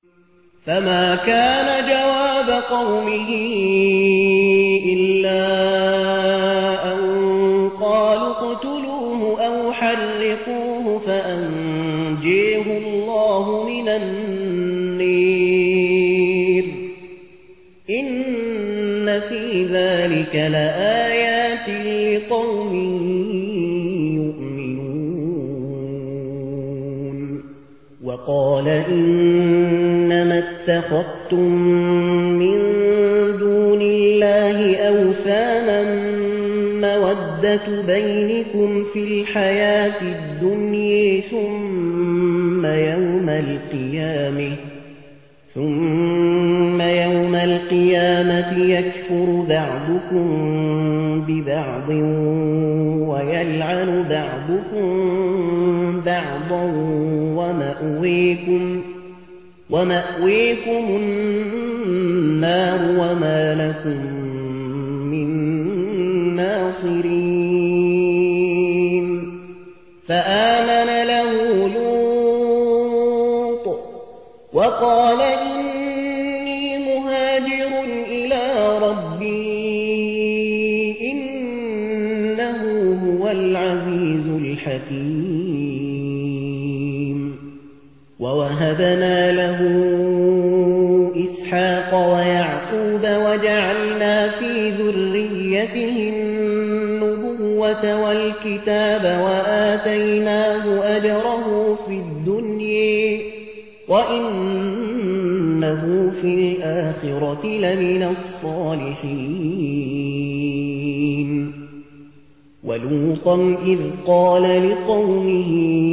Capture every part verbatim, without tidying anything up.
فما كان جواب قومه إلا أن قالوا اقتلوه أو حرقوه فأنجيه الله من النير إن في ذلك لآيات لقوم يؤمنون. وقال إنما اتخذتم من دون الله أوثانا مودة بينكم في الحياة الدنيا ثم يوم القيامة ثم يوم القيامة يكفر بعضكم ببعض ويلعن بعضكم بعضا ومأويكم ومأويكم النار وما لكم من ناصرين. فآمن له لوط وقال إني مهاجر إلى ربي إنه هو العزيز الحكيم. ووهبنا له إسحاق ويعقوب وجعلنا في ذريته النبوة والكتاب وآتيناه أجره في الدنيا وإنه في الآخرة لمن الصالحين. ولوطا إذ قال لقومه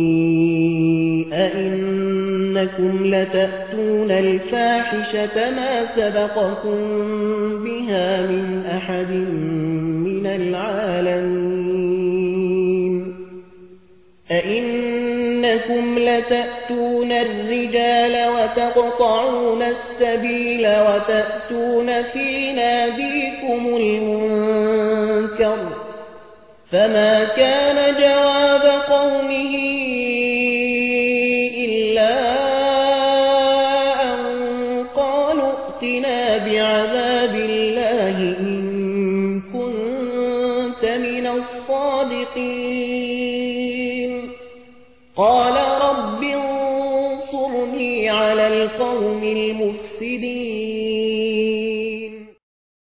أئنكم لتأتون الفاحشة ما سبقكم بها من أحد من العالمين أئنكم لتأتون الرجال وتقطعون السبيل وتأتون في ناديكم المنكر. فما كان جواب قومه إلا أن قالوا ائتنا بعذاب الله إن كنت من الصادقين. قال رب انصرني على القوم المفسدين.